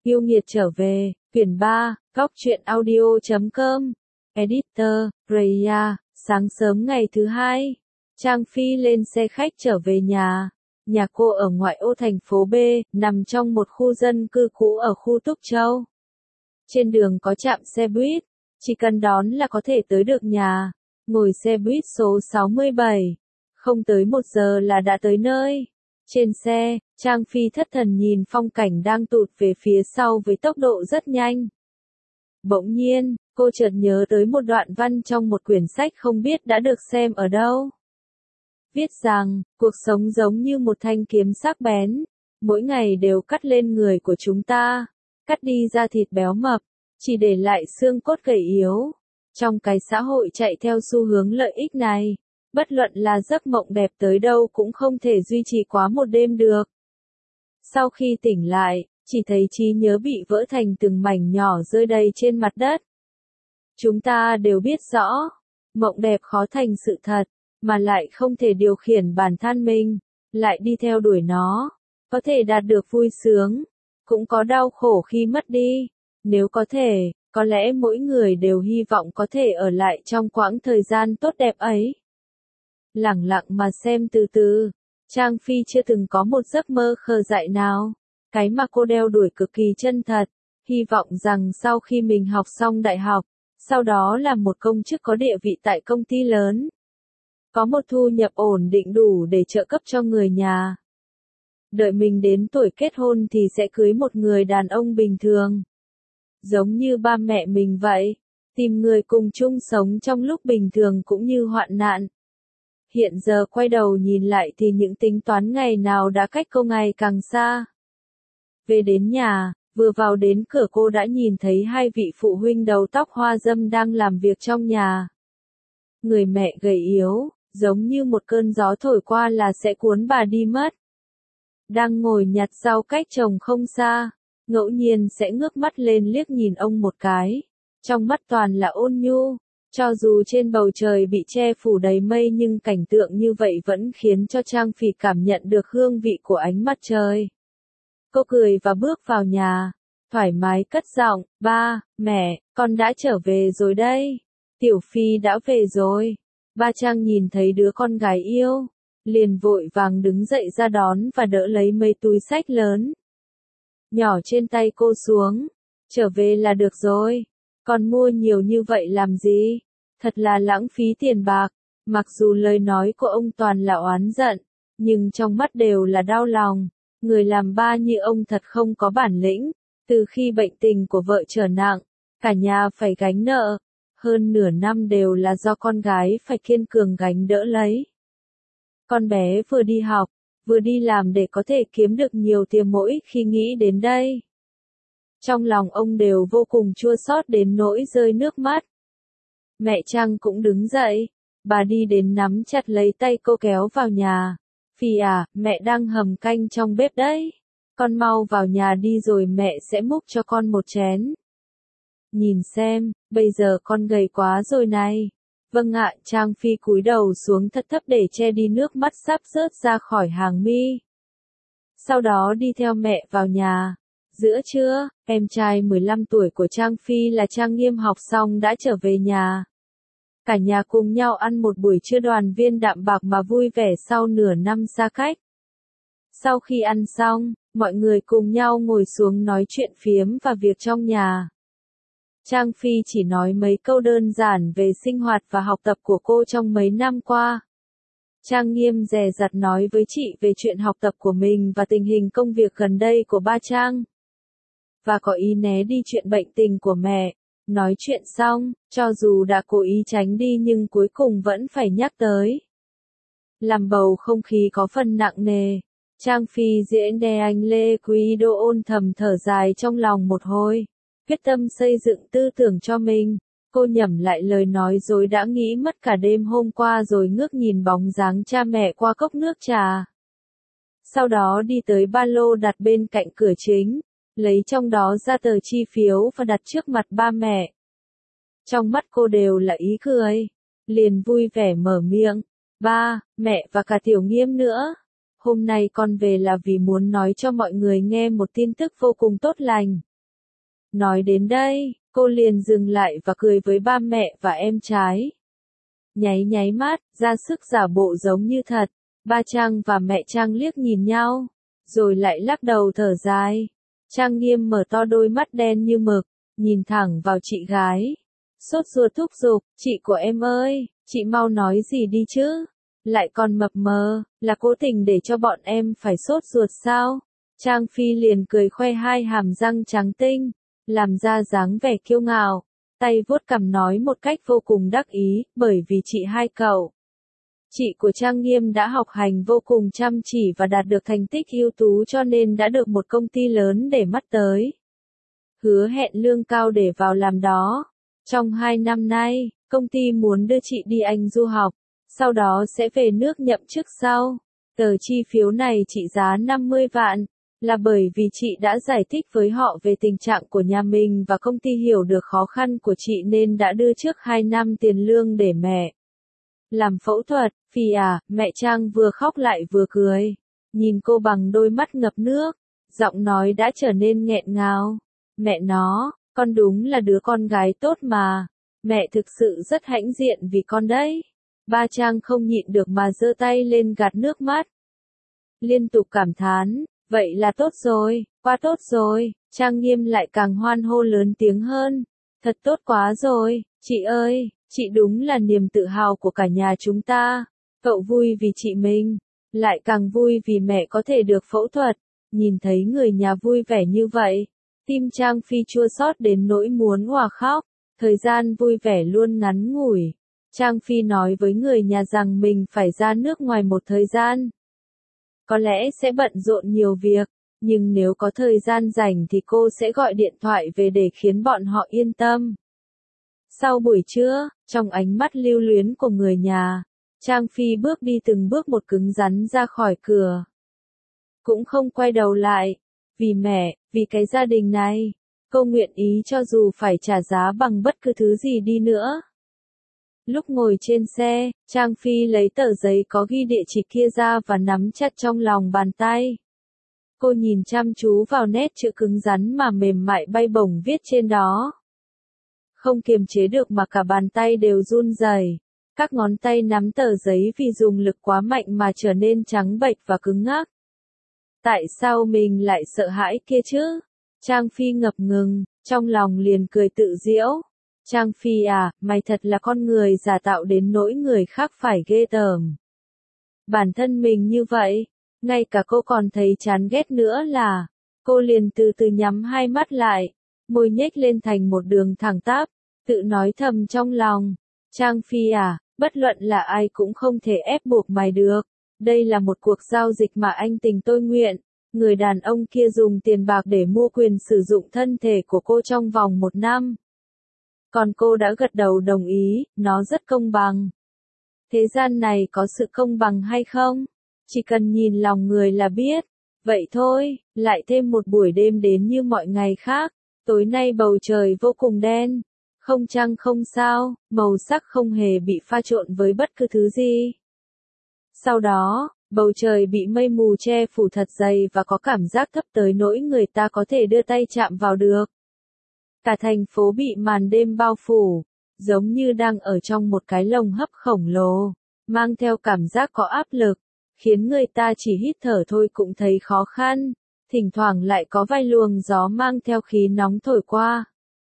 Yêu nghiệt trở về, quyển 3, góc truyện audio.com, editor, Raya, sáng sớm ngày thứ hai, Trang Phi lên xe khách trở về nhà. Nhà cô ở ngoại ô thành phố B, nằm trong một khu dân cư cũ ở khu Túc Châu. Trên đường có trạm xe buýt, chỉ cần đón là có thể tới được nhà. Ngồi xe buýt số 67, không tới 1 giờ là đã tới nơi. Trên xe, Trang Phi thất thần nhìn phong cảnh đang tụt về phía sau với tốc độ rất nhanh. Bỗng nhiên, cô chợt nhớ tới một đoạn văn trong một quyển sách không biết đã được xem ở đâu. Viết rằng, cuộc sống giống như một thanh kiếm sắc bén, mỗi ngày đều cắt lên người của chúng ta, cắt đi da thịt béo mập, chỉ để lại xương cốt gầy yếu. Trong cái xã hội chạy theo xu hướng lợi ích này, bất luận là giấc mộng đẹp tới đâu cũng không thể duy trì quá một đêm được. Sau khi tỉnh lại, chỉ thấy trí nhớ bị vỡ thành từng mảnh nhỏ rơi đầy trên mặt đất. Chúng ta đều biết rõ, mộng đẹp khó thành sự thật, mà lại không thể điều khiển bản thân mình, lại đi theo đuổi nó, có thể đạt được vui sướng, cũng có đau khổ khi mất đi. Nếu có thể, có lẽ mỗi người đều hy vọng có thể ở lại trong quãng thời gian tốt đẹp ấy. Lẳng lặng mà xem từ từ, Trang Phi chưa từng có một giấc mơ khờ dại nào. Cái mà cô đeo đuổi cực kỳ chân thật, hy vọng rằng sau khi mình học xong đại học, sau đó là một công chức có địa vị tại công ty lớn. Có một thu nhập ổn định đủ để trợ cấp cho người nhà. Đợi mình đến tuổi kết hôn thì sẽ cưới một người đàn ông bình thường. Giống như ba mẹ mình vậy, tìm người cùng chung sống trong lúc bình thường cũng như hoạn nạn. Hiện giờ quay đầu nhìn lại thì những tính toán ngày nào đã cách cô ngày càng xa. Về đến nhà, vừa vào đến cửa cô đã nhìn thấy 2 vị phụ huynh đầu tóc hoa râm đang làm việc trong nhà. Người mẹ gầy yếu, giống như một cơn gió thổi qua là sẽ cuốn bà đi mất. Đang ngồi nhặt rau cách trồng không xa, ngẫu nhiên sẽ ngước mắt lên liếc nhìn ông một cái. Trong mắt toàn là ôn nhu, cho dù trên bầu trời bị che phủ đầy mây nhưng cảnh tượng như vậy vẫn khiến cho Trang Phi cảm nhận được hương vị của ánh mặt trời. Cô cười và bước vào nhà, thoải mái cất giọng, ba, mẹ, con đã trở về rồi đây. Tiểu Phi đã về rồi. Ba Trang nhìn thấy đứa con gái yêu, liền vội vàng đứng dậy ra đón và đỡ lấy mấy túi xách lớn nhỏ trên tay cô xuống. Trở về là được rồi, con mua nhiều như vậy làm gì? Thật là lãng phí tiền bạc. Mặc dù lời nói của ông toàn là oán giận, nhưng trong mắt đều là đau lòng. Người làm ba như ông thật không có bản lĩnh. Từ khi bệnh tình của vợ trở nặng, cả nhà phải gánh nợ. Hơn nửa năm đều là do con gái phải kiên cường gánh đỡ lấy. Con bé vừa đi học, vừa đi làm để có thể kiếm được nhiều tiền mỗi khi nghĩ đến đây. Trong lòng ông đều vô cùng chua xót đến nỗi rơi nước mắt. Mẹ Trang cũng đứng dậy, bà đi đến nắm chặt lấy tay cô kéo vào nhà. Phi à, mẹ đang hầm canh trong bếp đấy. Con mau vào nhà đi rồi mẹ sẽ múc cho con một chén. Nhìn xem, bây giờ con gầy quá rồi này. Vâng ạ, Trang Phi cúi đầu xuống thật thấp để che đi nước mắt sắp rớt ra khỏi hàng mi. Sau đó đi theo mẹ vào nhà. Giữa trưa, em trai 15 tuổi của Trang Phi là Trang Nghiêm học xong đã trở về nhà. Cả nhà cùng nhau ăn một buổi trưa đoàn viên đạm bạc mà vui vẻ sau nửa năm xa cách. Sau khi ăn xong, mọi người cùng nhau ngồi xuống nói chuyện phiếm và việc trong nhà. Trang Phi chỉ nói mấy câu đơn giản về sinh hoạt và học tập của cô trong mấy năm qua. Trang Nghiêm dè dặt nói với chị về chuyện học tập của mình và tình hình công việc gần đây của ba Trang. Và có ý né đi chuyện bệnh tình của mẹ. Nói chuyện xong, cho dù đã cố ý tránh đi nhưng cuối cùng vẫn phải nhắc tới. Làm bầu không khí có phần nặng nề. Trang Phi diễn đè anh Lê Quý Đô ôn thầm thở dài trong lòng một hồi. Quyết tâm xây dựng tư tưởng cho mình. Cô nhẩm lại lời nói dối đã nghĩ mất cả đêm hôm qua rồi ngước nhìn bóng dáng cha mẹ qua cốc nước trà. Sau đó đi tới ba lô đặt bên cạnh cửa chính, lấy trong đó ra tờ chi phiếu và đặt trước mặt ba mẹ. Trong mắt cô đều là ý cười, liền vui vẻ mở miệng, ba, mẹ và cả Tiểu Nghiêm nữa. Hôm nay con về là vì muốn nói cho mọi người nghe một tin tức vô cùng tốt lành. Nói đến đây, cô liền dừng lại và cười với ba mẹ và em trai. Nháy nháy mắt, ra sức giả bộ giống như thật. Ba Trang và mẹ Trang liếc nhìn nhau, rồi lại lắc đầu thở dài. Trang Nghiêm mở to đôi mắt đen như mực, nhìn thẳng vào chị gái. Sốt ruột thúc giục, chị của em ơi, chị mau nói gì đi chứ? Lại còn mập mờ, là cố tình để cho bọn em phải sốt ruột sao? Trang Phi liền cười khoe hai hàm răng trắng tinh, làm ra dáng vẻ kiêu ngạo, tay vuốt cằm nói một cách vô cùng đắc ý, bởi vì chị hai cậu. Chị của Trang Nghiêm đã học hành vô cùng chăm chỉ và đạt được thành tích ưu tú cho nên đã được một công ty lớn để mắt tới. Hứa hẹn lương cao để vào làm đó. Trong 2 năm nay, công ty muốn đưa chị đi Anh du học, sau đó sẽ về nước nhậm chức sau. Tờ chi phiếu này trị giá 50 vạn, là bởi vì chị đã giải thích với họ về tình trạng của nhà mình và công ty hiểu được khó khăn của chị nên đã đưa trước 2 năm tiền lương để mẹ làm phẫu thuật. Phi à, mẹ Trang vừa khóc lại vừa cười, nhìn cô bằng đôi mắt ngập nước, giọng nói đã trở nên nghẹn ngào. Mẹ nó, con đúng là đứa con gái tốt mà, mẹ thực sự rất hãnh diện vì con đấy. Ba Trang không nhịn được mà giơ tay lên gạt nước mắt, liên tục cảm thán, vậy là tốt rồi, quá tốt rồi. Trang Nghiêm lại càng hoan hô lớn tiếng hơn, thật tốt quá rồi, chị ơi, chị đúng là niềm tự hào của cả nhà chúng ta. Cậu vui vì chị mình, lại càng vui vì mẹ có thể được phẫu thuật. Nhìn thấy người nhà vui vẻ như vậy, tim Trang Phi chua xót đến nỗi muốn òa khóc. Thời gian vui vẻ luôn ngắn ngủi. Trang Phi nói với người nhà rằng mình phải ra nước ngoài một thời gian. Có lẽ sẽ bận rộn nhiều việc, nhưng nếu có thời gian rảnh thì cô sẽ gọi điện thoại về để khiến bọn họ yên tâm. Sau buổi trưa, trong ánh mắt lưu luyến của người nhà, Trang Phi bước đi từng bước một cứng rắn ra khỏi cửa. Cũng không quay đầu lại. Vì mẹ, vì cái gia đình này, cô nguyện ý cho dù phải trả giá bằng bất cứ thứ gì đi nữa. Lúc ngồi trên xe, Trang Phi lấy tờ giấy có ghi địa chỉ kia ra và nắm chặt trong lòng bàn tay. Cô nhìn chăm chú vào nét chữ cứng rắn mà mềm mại bay bổng viết trên đó. Không kiềm chế được mà cả bàn tay đều run rẩy. Các ngón tay nắm tờ giấy vì dùng lực quá mạnh mà trở nên trắng bệch và cứng ngắc. Tại sao mình lại sợ hãi kia chứ? Trang Phi ngập ngừng, trong lòng liền cười tự giễu. Trang Phi à, mày thật là con người giả tạo đến nỗi người khác phải ghê tởm. Bản thân mình như vậy, ngay cả cô còn thấy chán ghét nữa là, cô liền từ từ nhắm hai mắt lại, môi nhếch lên thành một đường thẳng tắp, tự nói thầm trong lòng. Trang Phi à, bất luận là ai cũng không thể ép buộc mày được. Đây là một cuộc giao dịch mà anh tình tôi nguyện. Người đàn ông kia dùng tiền bạc để mua quyền sử dụng thân thể của cô trong vòng 1 năm. Còn cô đã gật đầu đồng ý, nó rất công bằng. Thế gian này có sự công bằng hay không? Chỉ cần nhìn lòng người là biết. Vậy thôi, lại thêm một buổi đêm đến như mọi ngày khác. Tối nay bầu trời vô cùng đen. Không trăng không sao, màu sắc không hề bị pha trộn với bất cứ thứ gì. Sau đó, bầu trời bị mây mù che phủ thật dày và có cảm giác thấp tới nỗi người ta có thể đưa tay chạm vào được. Cả thành phố bị màn đêm bao phủ, giống như đang ở trong một cái lồng hấp khổng lồ, mang theo cảm giác có áp lực, khiến người ta chỉ hít thở thôi cũng thấy khó khăn, thỉnh thoảng lại có vài luồng gió mang theo khí nóng thổi qua.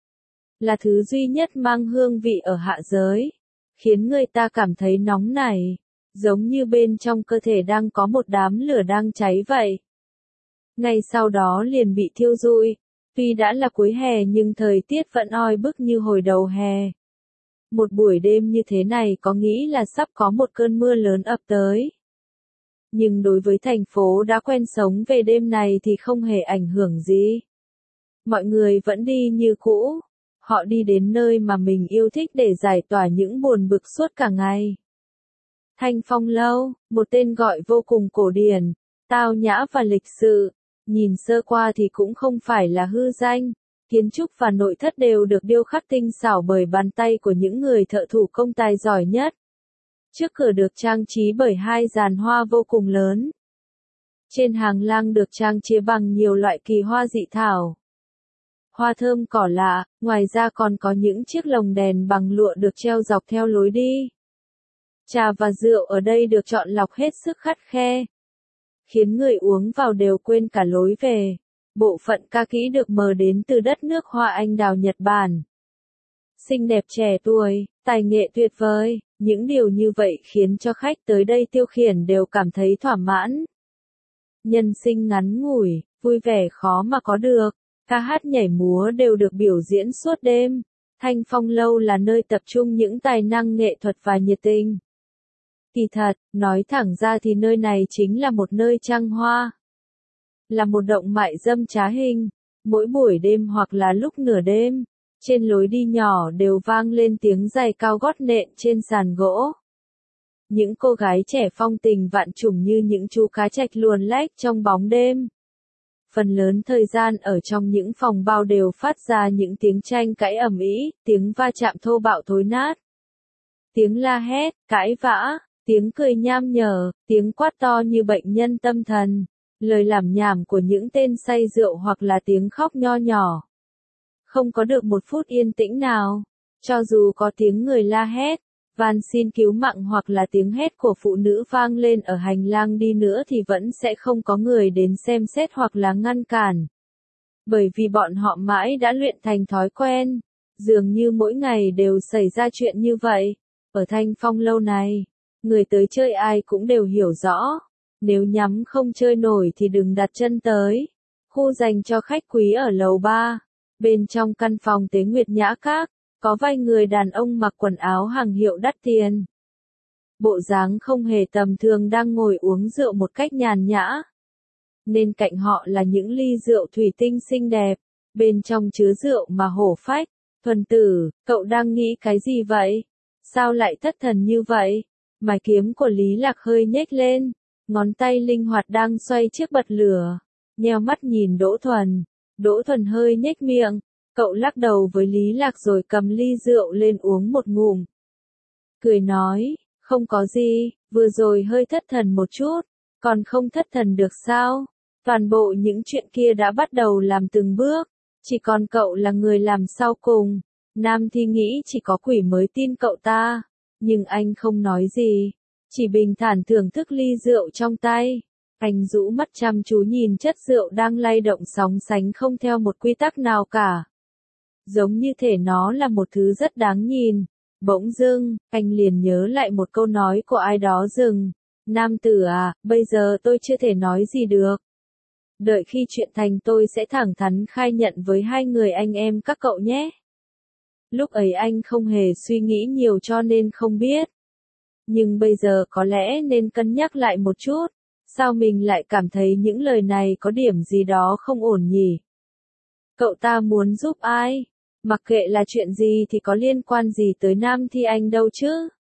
Là thứ duy nhất mang hương vị ở hạ giới, khiến người ta cảm thấy nóng nảy, giống như bên trong cơ thể đang có một đám lửa đang cháy vậy. Ngay sau đó liền bị thiêu rụi. Tuy đã là cuối hè nhưng thời tiết vẫn oi bức như hồi đầu hè. Một buổi đêm như thế này có nghĩ là sắp có một cơn mưa lớn ập tới. Nhưng đối với thành phố đã quen sống về đêm này thì không hề ảnh hưởng gì. Mọi người vẫn đi như cũ. Họ đi đến nơi mà mình yêu thích để giải tỏa những buồn bực suốt cả ngày. Thanh Phong Lâu, một tên gọi vô cùng cổ điển, tao nhã và lịch sự. Nhìn sơ qua thì cũng không phải là hư danh, kiến trúc và nội thất đều được điêu khắc tinh xảo bởi bàn tay của những người thợ thủ công tài giỏi nhất. Trước cửa được trang trí bởi 2 giàn hoa vô cùng lớn. Trên hàng lang được trang trí bằng nhiều loại kỳ hoa dị thảo. hoa thơm cỏ lạ, ngoài ra còn có những chiếc lồng đèn bằng lụa được treo dọc theo lối đi. Trà và rượu ở đây được chọn lọc hết sức khắt khe, khiến người uống vào đều quên cả lối về. Bộ phận ca kỹ được mời đến từ đất nước hoa anh đào Nhật Bản. Xinh đẹp trẻ tuổi, tài nghệ tuyệt vời, những điều như vậy khiến cho khách tới đây tiêu khiển đều cảm thấy thỏa mãn. Nhân sinh ngắn ngủi, vui vẻ khó mà có được, ca hát nhảy múa đều được biểu diễn suốt đêm. Thanh Phong Lâu là nơi tập trung những tài năng nghệ thuật và nhiệt tình. Kỳ thật, nói thẳng ra thì nơi này chính là một nơi trăng hoa. Là một động mại dâm trá hình. Mỗi buổi đêm hoặc là lúc nửa đêm, trên lối đi nhỏ đều vang lên tiếng giày cao gót nện trên sàn gỗ. Những cô gái trẻ phong tình vạn trùng như những chú cá trạch luồn lách trong bóng đêm. Phần lớn thời gian ở trong những phòng bao đều phát ra những tiếng tranh cãi ầm ĩ, tiếng va chạm thô bạo thối nát. Tiếng la hét, cãi vã, tiếng cười nham nhở, tiếng quát to như bệnh nhân tâm thần, lời lảm nhảm của những tên say rượu hoặc là tiếng khóc nho nhỏ. Không có được một phút yên tĩnh nào, cho dù có tiếng người la hét, van xin cứu mạng hoặc là tiếng hét của phụ nữ vang lên ở hành lang đi nữa thì vẫn sẽ không có người đến xem xét hoặc là ngăn cản. Bởi vì bọn họ mãi đã luyện thành thói quen, dường như mỗi ngày đều xảy ra chuyện như vậy. Ở Thanh Phong Lâu này, người tới chơi ai cũng đều hiểu rõ, nếu nhắm không chơi nổi thì đừng đặt chân tới. Khu dành cho khách quý ở lầu 3, bên trong căn phòng Tế Nguyệt Nhã Các, có vài người đàn ông mặc quần áo hàng hiệu đắt tiền. Bộ dáng không hề tầm thường đang ngồi uống rượu một cách nhàn nhã. Nên cạnh họ là những ly rượu thủy tinh xinh đẹp, bên trong chứa rượu mà hổ phách. Thuần tử, cậu đang nghĩ cái gì vậy? Sao lại thất thần như vậy? Mài kiếm của Lý Lạc hơi nhếch lên, ngón tay linh hoạt đang xoay chiếc bật lửa, nheo mắt nhìn Đỗ Thuần. Đỗ Thuần hơi nhếch miệng, cậu lắc đầu với Lý Lạc rồi cầm ly rượu lên uống một ngụm. Cười nói, không có gì, vừa rồi hơi thất thần một chút, còn không thất thần được sao? Toàn bộ những chuyện kia đã bắt đầu làm từng bước, chỉ còn cậu là người làm sau cùng. Nam Thi nghĩ chỉ có quỷ mới tin cậu ta, nhưng anh không nói gì, chỉ bình thản thưởng thức ly rượu trong tay. Anh rũ mắt chăm chú nhìn chất rượu đang lay động sóng sánh không theo một quy tắc nào cả. Giống như thể nó là một thứ rất đáng nhìn. Bỗng dưng, anh liền nhớ lại một câu nói của ai đó rừng. Nam tử à, bây giờ tôi chưa thể nói gì được. Đợi khi chuyện thành tôi sẽ thẳng thắn khai nhận với hai người anh em các cậu nhé. Lúc ấy anh không hề suy nghĩ nhiều cho nên không biết. Nhưng bây giờ có lẽ nên cân nhắc lại một chút. Sao mình lại cảm thấy những lời này có điểm gì đó không ổn nhỉ? Cậu ta muốn giúp ai? Mặc kệ là chuyện gì thì có liên quan gì tới Nam Thi Anh đâu chứ?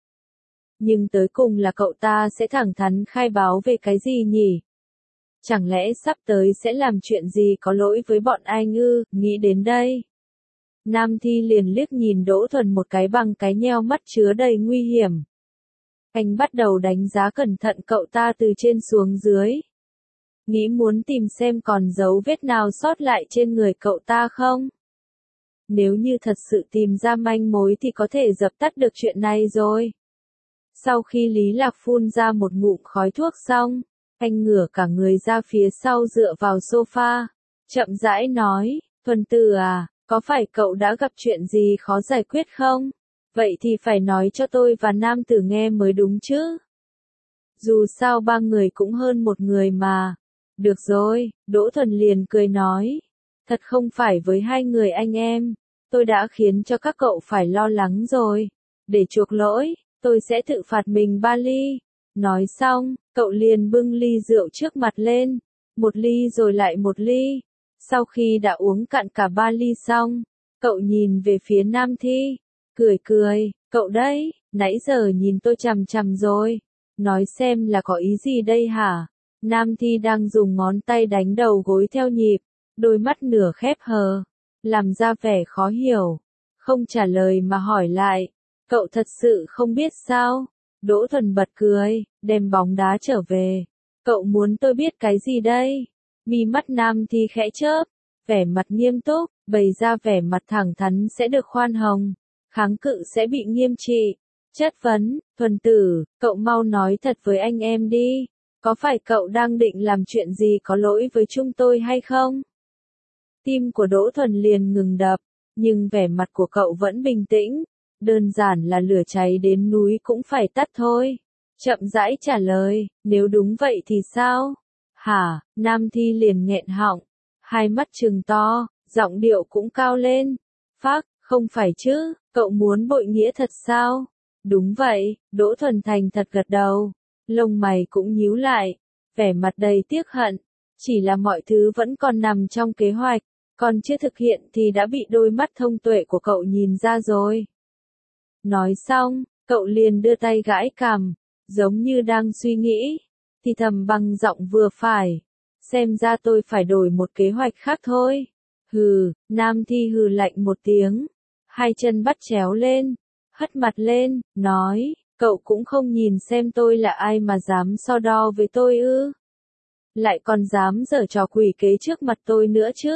Nhưng tới cùng là cậu ta sẽ thẳng thắn khai báo về cái gì nhỉ? Chẳng lẽ sắp tới sẽ làm chuyện gì có lỗi với bọn anh ư? Nghĩ đến đây, Nam Thi liền liếc nhìn Đỗ Thuần một cái bằng cái nheo mắt chứa đầy nguy hiểm. Anh bắt đầu đánh giá cẩn thận cậu ta từ trên xuống dưới. Nghĩ muốn tìm xem còn dấu vết nào sót lại trên người cậu ta không? Nếu như thật sự tìm ra manh mối thì có thể dập tắt được chuyện này rồi. Sau khi Lý Lạc phun ra một ngụm khói thuốc xong, anh ngửa cả người ra phía sau dựa vào sofa, chậm rãi nói, Thuần tử à, có phải cậu đã gặp chuyện gì khó giải quyết không? Vậy thì phải nói cho tôi và nam tử nghe mới đúng chứ. Dù sao ba người cũng hơn một người mà. Được rồi, Đỗ Thuần liền cười nói. Thật không phải với hai người anh em, tôi đã khiến cho các cậu phải lo lắng rồi. Để chuộc lỗi, tôi sẽ tự phạt mình 3 ly. Nói xong, cậu liền bưng ly rượu trước mặt lên. Một ly rồi lại một ly. Sau khi đã uống cạn cả 3 ly xong, cậu nhìn về phía Nam Thi. Cười cười, cậu đấy, nãy giờ nhìn tôi chằm chằm rồi. Nói xem là có ý gì đây hả? Nam Thi đang dùng ngón tay đánh đầu gối theo nhịp, đôi mắt nửa khép hờ, làm ra vẻ khó hiểu. Không trả lời mà hỏi lại, cậu thật sự không biết sao? Đỗ Thuần bật cười, đem bóng đá trở về. Cậu muốn tôi biết cái gì đây? Mi mắt Nam Thi khẽ chớp, vẻ mặt nghiêm túc, bày ra vẻ mặt thẳng thắn sẽ được khoan hồng, kháng cự sẽ bị nghiêm trị. Chất vấn, Thuần tử, cậu mau nói thật với anh em đi, có phải cậu đang định làm chuyện gì có lỗi với chúng tôi hay không? Tim của Đỗ Thuần liền ngừng đập, nhưng vẻ mặt của cậu vẫn bình tĩnh, đơn giản là lửa cháy đến núi cũng phải tắt thôi. Chậm rãi trả lời, nếu đúng vậy thì sao? Hả, Nam Thi liền nghẹn họng, hai mắt trừng to, giọng điệu cũng cao lên. Phác, không phải chứ, cậu muốn bội nghĩa thật sao? Đúng vậy, Đỗ Thuần thành thật gật đầu, lông mày cũng nhíu lại, vẻ mặt đầy tiếc hận, chỉ là mọi thứ vẫn còn nằm trong kế hoạch, còn chưa thực hiện thì đã bị đôi mắt thông tuệ của cậu nhìn ra rồi. Nói xong, cậu liền đưa tay gãi cằm, giống như đang suy nghĩ, thì thầm bằng giọng vừa phải, xem ra tôi phải đổi một kế hoạch khác thôi. Hừ, Nam Thi hừ lạnh một tiếng, hai chân bắt chéo lên, hất mặt lên, nói, cậu cũng không nhìn xem tôi là ai mà dám so đo với tôi ư? Lại còn dám giở trò quỷ kế trước mặt tôi nữa chứ?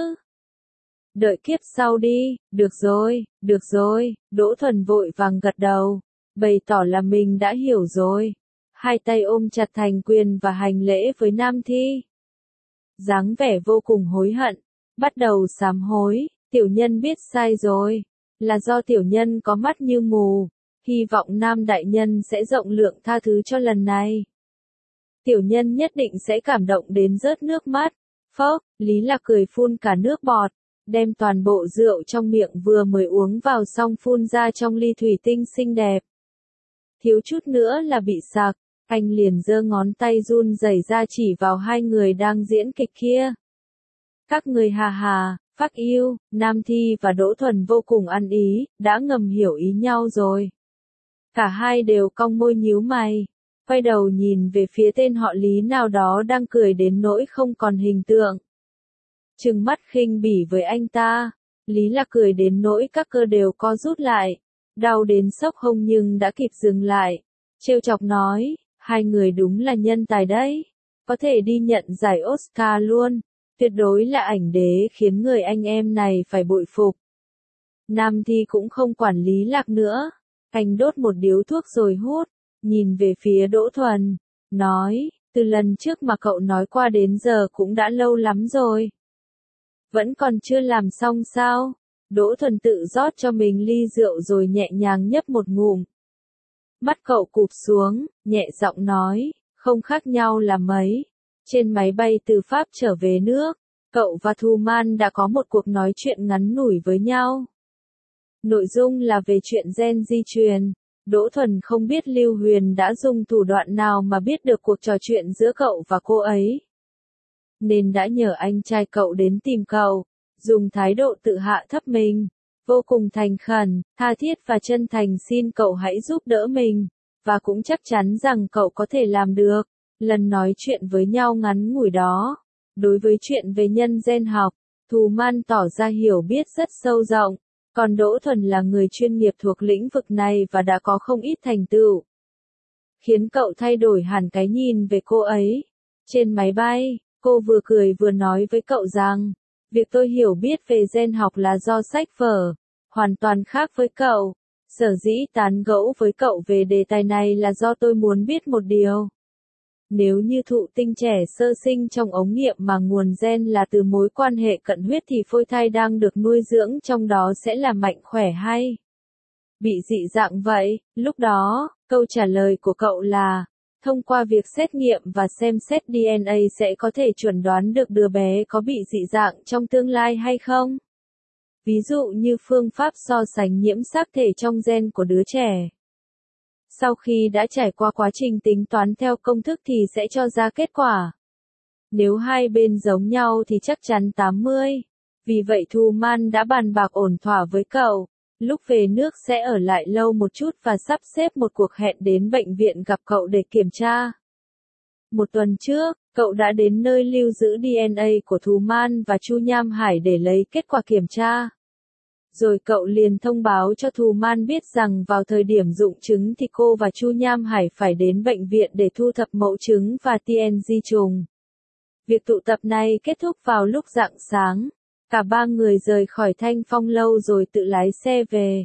Đợi kiếp sau đi, được rồi, Đỗ Thuần vội vàng gật đầu, bày tỏ là mình đã hiểu rồi. Hai tay ôm chặt thành quyền và hành lễ với Nam Thi. Dáng vẻ vô cùng hối hận, bắt đầu sám hối, tiểu nhân biết sai rồi, là do tiểu nhân có mắt như mù, hy vọng Nam đại nhân sẽ rộng lượng tha thứ cho lần này. Tiểu nhân nhất định sẽ cảm động đến rớt nước mắt. Phốc, Lý Lạc cười phun cả nước bọt, đem toàn bộ rượu trong miệng vừa mới uống vào xong phun ra trong ly thủy tinh xinh đẹp. Thiếu chút nữa là bị sặc, anh liền giơ ngón tay run rẩy ra chỉ vào hai người đang diễn kịch kia. Các người hà hà, Phác yêu, Nam Thi và Đỗ Thuần vô cùng ăn ý, đã ngầm hiểu ý nhau rồi. Cả hai đều cong môi nhíu mày, quay đầu nhìn về phía tên họ Lý nào đó đang cười đến nỗi không còn hình tượng. Trừng mắt khinh bỉ với anh ta, Lý Lạc cười đến nỗi các cơ đều co rút lại, đau đến sốc hông nhưng đã kịp dừng lại, trêu chọc nói, hai người đúng là nhân tài đấy, có thể đi nhận giải Oscar luôn, tuyệt đối là ảnh đế khiến người anh em này phải bội phục. Nam Thi cũng không quản Lý Lạc nữa, anh đốt một điếu thuốc rồi hút, nhìn về phía Đỗ Thuần, nói, từ lần trước mà cậu nói qua đến giờ cũng đã lâu lắm rồi. Vẫn còn chưa làm xong sao? Đỗ Thuần tự rót cho mình ly rượu rồi nhẹ nhàng nhấp một ngụm. Mắt cậu cụp xuống, nhẹ giọng nói, không khác nhau là mấy. Trên máy bay từ Pháp trở về nước, cậu và Thu Man đã có một cuộc nói chuyện ngắn ngủi với nhau. Nội dung là về chuyện gen di truyền. Đỗ Thuần không biết Lưu Huyền đã dùng thủ đoạn nào mà biết được cuộc trò chuyện giữa cậu và cô ấy, nên đã nhờ anh trai cậu đến tìm cậu, dùng thái độ tự hạ thấp mình, vô cùng thành khẩn, tha thiết và chân thành xin cậu hãy giúp đỡ mình, và cũng chắc chắn rằng cậu có thể làm được. Lần nói chuyện với nhau ngắn ngủi đó, đối với chuyện về nhân gen học, Thù Man tỏ ra hiểu biết rất sâu rộng, còn Đỗ Thuần là người chuyên nghiệp thuộc lĩnh vực này và đã có không ít thành tựu, khiến cậu thay đổi hẳn cái nhìn về cô ấy. Trên máy bay, cô vừa cười vừa nói với cậu rằng, việc tôi hiểu biết về gen học là do sách vở, hoàn toàn khác với cậu. Sở dĩ tán gẫu với cậu về đề tài này là do tôi muốn biết một điều. Nếu như thụ tinh trẻ sơ sinh trong ống nghiệm mà nguồn gen là từ mối quan hệ cận huyết thì phôi thai đang được nuôi dưỡng trong đó sẽ là mạnh khỏe hay bị dị dạng vậy? Lúc đó, câu trả lời của cậu là, thông qua việc xét nghiệm và xem xét DNA sẽ có thể chuẩn đoán được đứa bé có bị dị dạng trong tương lai hay không. Ví dụ như phương pháp so sánh nhiễm sắc thể trong gen của đứa trẻ. Sau khi đã trải qua quá trình tính toán theo công thức thì sẽ cho ra kết quả. Nếu hai bên giống nhau thì chắc chắn 80. Vì vậy Thu Man đã bàn bạc ổn thỏa với cậu, lúc về nước sẽ ở lại lâu một chút và sắp xếp một cuộc hẹn đến bệnh viện gặp cậu để kiểm tra. Một tuần trước, cậu đã đến nơi lưu giữ DNA của Thu Man và Chu Nham Hải để lấy kết quả kiểm tra. Rồi cậu liền thông báo cho Thu Man biết rằng vào thời điểm dụng trứng thì cô và Chu Nham Hải phải đến bệnh viện để thu thập mẫu trứng và TNG trùng. Việc tụ tập này kết thúc vào lúc rạng sáng. Cả ba người rời khỏi Thanh Phong lâu rồi tự lái xe về.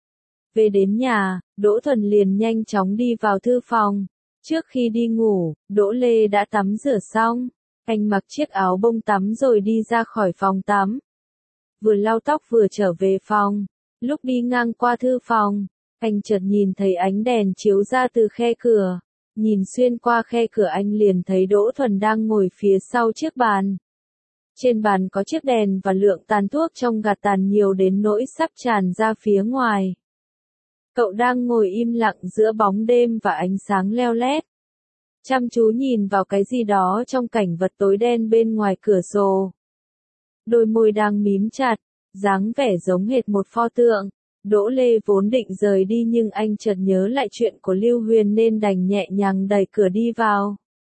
Về đến nhà, Đỗ Thuần liền nhanh chóng đi vào thư phòng. Trước khi đi ngủ, Đỗ Lê đã tắm rửa xong. Anh mặc chiếc áo bông tắm rồi đi ra khỏi phòng tắm. Vừa lau tóc vừa trở về phòng. Lúc đi ngang qua thư phòng, anh chợt nhìn thấy ánh đèn chiếu ra từ khe cửa. Nhìn xuyên qua khe cửa anh liền thấy Đỗ Thuần đang ngồi phía sau chiếc bàn. Trên bàn có chiếc đèn và lượng tàn thuốc trong gạt tàn nhiều đến nỗi sắp tràn ra phía ngoài. Cậu đang ngồi im lặng giữa bóng đêm và ánh sáng leo lét. Chăm chú nhìn vào cái gì đó trong cảnh vật tối đen bên ngoài cửa sổ. Đôi môi đang mím chặt, dáng vẻ giống hệt một pho tượng. Đỗ Lê vốn định rời đi nhưng anh chợt nhớ lại chuyện của Lưu Huyền nên đành nhẹ nhàng đẩy cửa đi vào.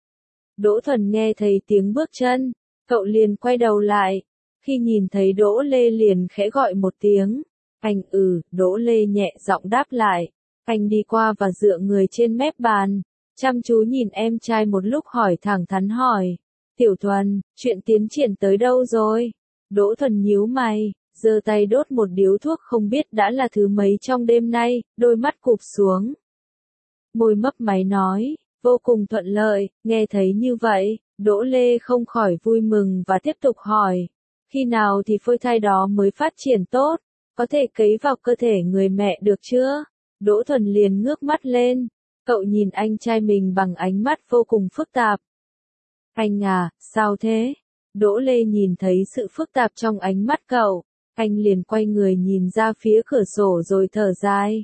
Đỗ Thuần nghe thấy tiếng bước chân, cậu liền quay đầu lại. Khi nhìn thấy Đỗ Lê liền khẽ gọi một tiếng. Anh Đỗ Lê nhẹ giọng đáp lại. Anh đi qua và dựa người trên mép bàn. Chăm chú nhìn em trai một lúc hỏi thẳng thắn hỏi. Tiểu Thuần, chuyện tiến triển tới đâu rồi? Đỗ Thuần nhíu mày, giơ tay đốt một điếu thuốc không biết đã là thứ mấy trong đêm nay, đôi mắt cụp xuống. Môi mấp máy nói, vô cùng thuận lợi, nghe thấy như vậy, Đỗ Lê không khỏi vui mừng và tiếp tục hỏi. Khi nào thì phôi thai đó mới phát triển tốt, có thể cấy vào cơ thể người mẹ được chưa? Đỗ Thuần liền ngước mắt lên, cậu nhìn anh trai mình bằng ánh mắt vô cùng phức tạp. Anh à, sao thế? Đỗ Lê nhìn thấy sự phức tạp trong ánh mắt cậu, anh liền quay người nhìn ra phía cửa sổ rồi thở dài.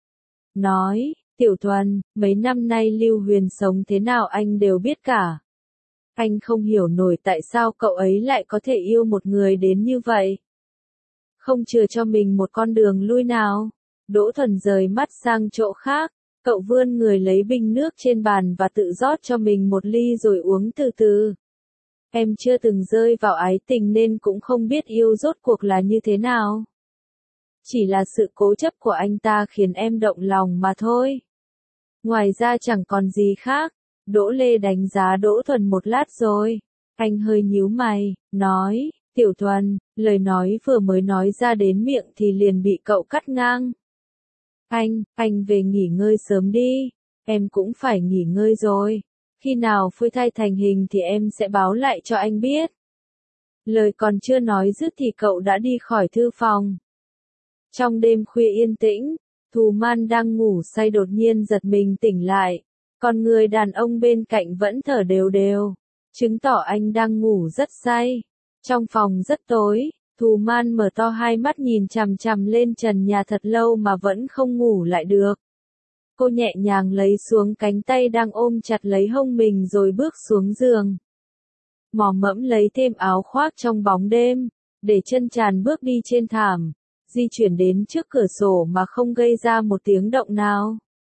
Nói, Tiểu Thuần, mấy năm nay Lưu Huyền sống thế nào anh đều biết cả. Anh không hiểu nổi tại sao cậu ấy lại có thể yêu một người đến như vậy. Không chừa cho mình một con đường lui nào. Đỗ Thuần rời mắt sang chỗ khác, cậu vươn người lấy bình nước trên bàn và tự rót cho mình một ly rồi uống từ từ. Em chưa từng rơi vào ái tình nên cũng không biết yêu rốt cuộc là như thế nào. Chỉ là sự cố chấp của anh ta khiến em động lòng mà thôi. Ngoài ra chẳng còn gì khác. Đỗ Lê đánh giá Đỗ Thuần một lát rồi. Anh hơi nhíu mày, nói, Tiểu Thuần, lời nói vừa mới nói ra đến miệng thì liền bị cậu cắt ngang. Anh về nghỉ ngơi sớm đi. Em cũng phải nghỉ ngơi rồi. Khi nào phôi thai thành hình thì em sẽ báo lại cho anh biết. Lời còn chưa nói dứt thì cậu đã đi khỏi thư phòng. Trong đêm khuya yên tĩnh, Thù Man đang ngủ say đột nhiên giật mình tỉnh lại. Còn người đàn ông bên cạnh vẫn thở đều đều, chứng tỏ anh đang ngủ rất say. Trong phòng rất tối, Thù Man mở to hai mắt nhìn chằm chằm lên trần nhà thật lâu mà vẫn không ngủ lại được. Cô nhẹ nhàng lấy xuống cánh tay đang ôm chặt lấy hông mình rồi bước xuống giường. Mò mẫm lấy thêm áo khoác trong bóng đêm, để chân trần bước đi trên thảm, di chuyển đến trước cửa sổ mà không gây ra một tiếng động nào.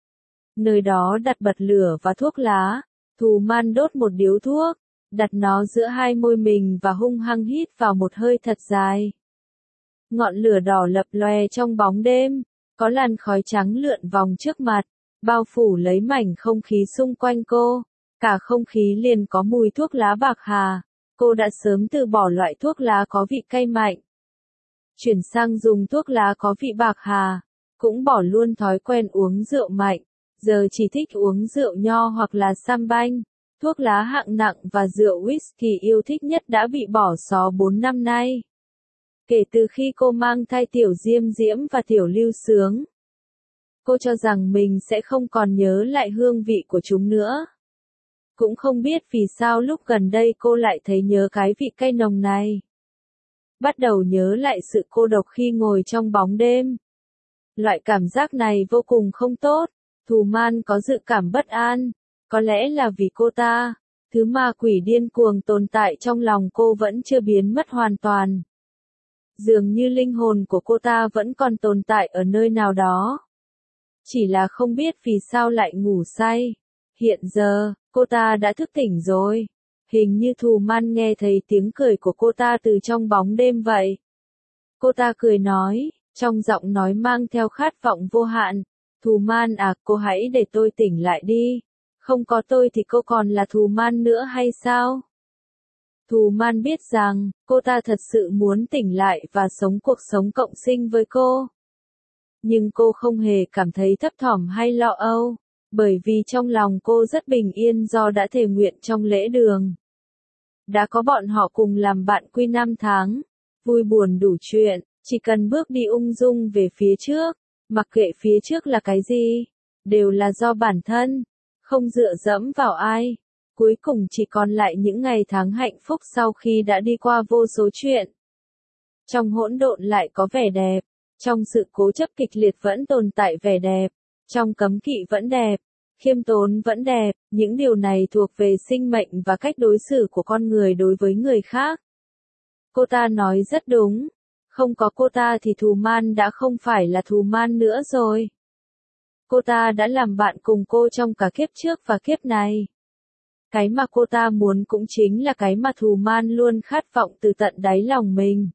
Nơi đó đặt bật lửa và thuốc lá, Thù Man đốt một điếu thuốc, đặt nó giữa hai môi mình và hung hăng hít vào một hơi thật dài. Ngọn lửa đỏ lập lòe trong bóng đêm, có làn khói trắng lượn vòng trước mặt, bao phủ lấy mảnh không khí xung quanh cô, cả không khí liền có mùi thuốc lá bạc hà. Cô đã sớm từ bỏ loại thuốc lá có vị cay mạnh, chuyển sang dùng thuốc lá có vị bạc hà, cũng bỏ luôn thói quen uống rượu mạnh. Giờ chỉ thích uống rượu nho hoặc là Champagne, thuốc lá hạng nặng và rượu whisky yêu thích nhất đã bị bỏ xó 4 năm nay. Kể từ khi cô mang thai Tiểu Diêm Diễm và Tiểu Lưu Sướng, cô cho rằng mình sẽ không còn nhớ lại hương vị của chúng nữa. Cũng không biết vì sao lúc gần đây cô lại thấy nhớ cái vị cay nồng này. Bắt đầu nhớ lại sự cô độc khi ngồi trong bóng đêm. Loại cảm giác này vô cùng không tốt. Thù Man có dự cảm bất an, có lẽ là vì cô ta, thứ ma quỷ điên cuồng tồn tại trong lòng cô vẫn chưa biến mất hoàn toàn. Dường như linh hồn của cô ta vẫn còn tồn tại ở nơi nào đó. Chỉ là không biết vì sao lại ngủ say. Hiện giờ, cô ta đã thức tỉnh rồi. Hình như Thù Man nghe thấy tiếng cười của cô ta từ trong bóng đêm vậy. Cô ta cười nói, trong giọng nói mang theo khát vọng vô hạn. Thù Man à, cô hãy để tôi tỉnh lại đi. Không có tôi thì cô còn là Thù Man nữa hay sao? Thù Man biết rằng, cô ta thật sự muốn tỉnh lại và sống cuộc sống cộng sinh với cô. Nhưng cô không hề cảm thấy thấp thỏm hay lo âu, bởi vì trong lòng cô rất bình yên do đã thề nguyện trong lễ đường. Đã có bọn họ cùng làm bạn quy 5 tháng, vui buồn đủ chuyện, chỉ cần bước đi ung dung về phía trước, mặc kệ phía trước là cái gì, đều là do bản thân, không dựa dẫm vào ai. Cuối cùng chỉ còn lại những ngày tháng hạnh phúc sau khi đã đi qua vô số chuyện. Trong hỗn độn lại có vẻ đẹp, trong sự cố chấp kịch liệt vẫn tồn tại vẻ đẹp, trong cấm kỵ vẫn đẹp, khiêm tốn vẫn đẹp, những điều này thuộc về sinh mệnh và cách đối xử của con người đối với người khác. Cô ta nói rất đúng, không có cô ta thì Thù Man đã không phải là Thù Man nữa rồi. Cô ta đã làm bạn cùng cô trong cả kiếp trước và kiếp này. Cái mà cô ta muốn cũng chính là cái mà Thù Man luôn khát vọng từ tận đáy lòng mình.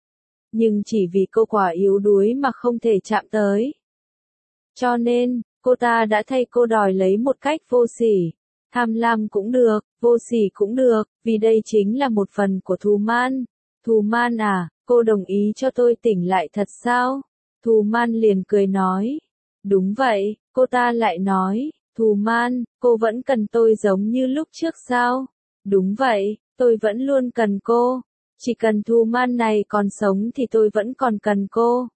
Nhưng chỉ vì cô quá yếu đuối mà không thể chạm tới. Cho nên, cô ta đã thay cô đòi lấy một cách vô sỉ. Tham lam cũng được, vô sỉ cũng được, vì đây chính là một phần của Thù Man. Thù Man à, cô đồng ý cho tôi tỉnh lại thật sao? Thù Man liền cười nói. Đúng vậy, cô ta lại nói. Thù Man, cô vẫn cần tôi giống như lúc trước sao? Đúng vậy, tôi vẫn luôn cần cô. Chỉ cần Thù Man này còn sống thì tôi vẫn còn cần cô.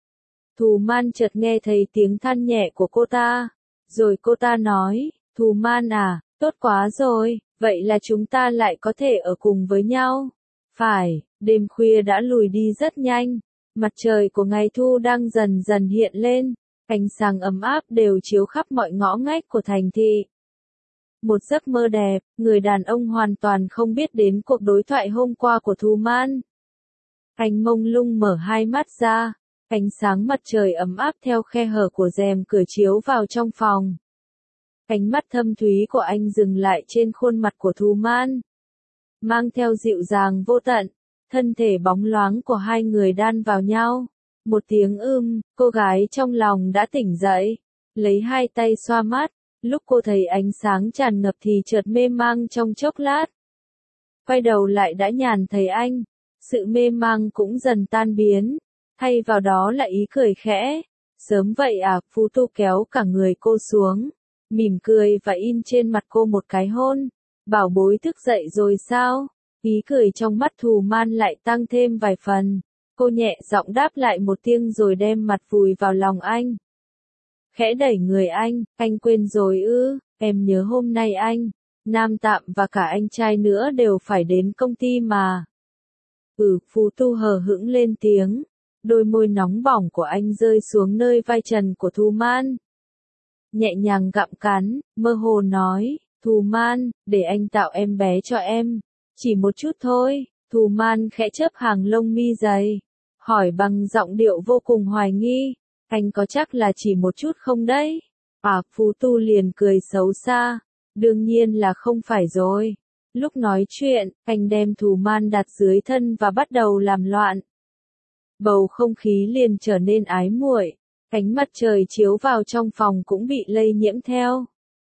Thù Man chợt nghe thấy tiếng than nhẹ của cô ta. Rồi cô ta nói, Thù Man à, tốt quá rồi, vậy là chúng ta lại có thể ở cùng với nhau. Phải, đêm khuya đã lùi đi rất nhanh. Mặt trời của ngày thu đang dần dần hiện lên. Ánh sáng ấm áp đều chiếu khắp mọi ngõ ngách của thành thị. Một giấc mơ đẹp, người đàn ông hoàn toàn không biết đến cuộc đối thoại hôm qua của Thù Man. Anh mông lung mở hai mắt ra, ánh sáng mặt trời ấm áp theo khe hở của rèm cửa chiếu vào trong phòng. Ánh mắt thâm thúy của anh dừng lại trên khuôn mặt của Thù Man. Mang theo dịu dàng vô tận, thân thể bóng loáng của hai người đan vào nhau. Một tiếng cô gái trong lòng đã tỉnh dậy, lấy hai tay xoa mắt, lúc cô thấy ánh sáng tràn ngập thì chợt mê mang trong chốc lát. Quay đầu lại đã nhàn thấy anh, sự mê mang cũng dần tan biến, thay vào đó là ý cười khẽ. Sớm vậy à, Phú Tu kéo cả người cô xuống, mỉm cười và in trên mặt cô một cái hôn. Bảo bối thức dậy rồi sao? Ý cười trong mắt Thù Man lại tăng thêm vài phần. Cô nhẹ giọng đáp lại một tiếng rồi đem mặt vùi vào lòng anh. Khẽ đẩy người anh quên rồi ư, em nhớ hôm nay anh, Nam Tạm và cả anh trai nữa đều phải đến công ty mà. Phú Tu hờ hững lên tiếng, đôi môi nóng bỏng của anh rơi xuống nơi vai trần của Thù Man. Nhẹ nhàng gặm cắn, mơ hồ nói, Thù Man, để anh tạo em bé cho em, chỉ một chút thôi. Thù Man khẽ chớp hàng lông mi dày, hỏi bằng giọng điệu vô cùng hoài nghi, anh có chắc là chỉ một chút không đấy? Phú Tu liền cười xấu xa, đương nhiên là không phải rồi. Lúc nói chuyện, anh đem Thù Man đặt dưới thân và bắt đầu làm loạn. Bầu không khí liền trở nên ái muội, ánh mặt trời chiếu vào trong phòng cũng bị lây nhiễm theo.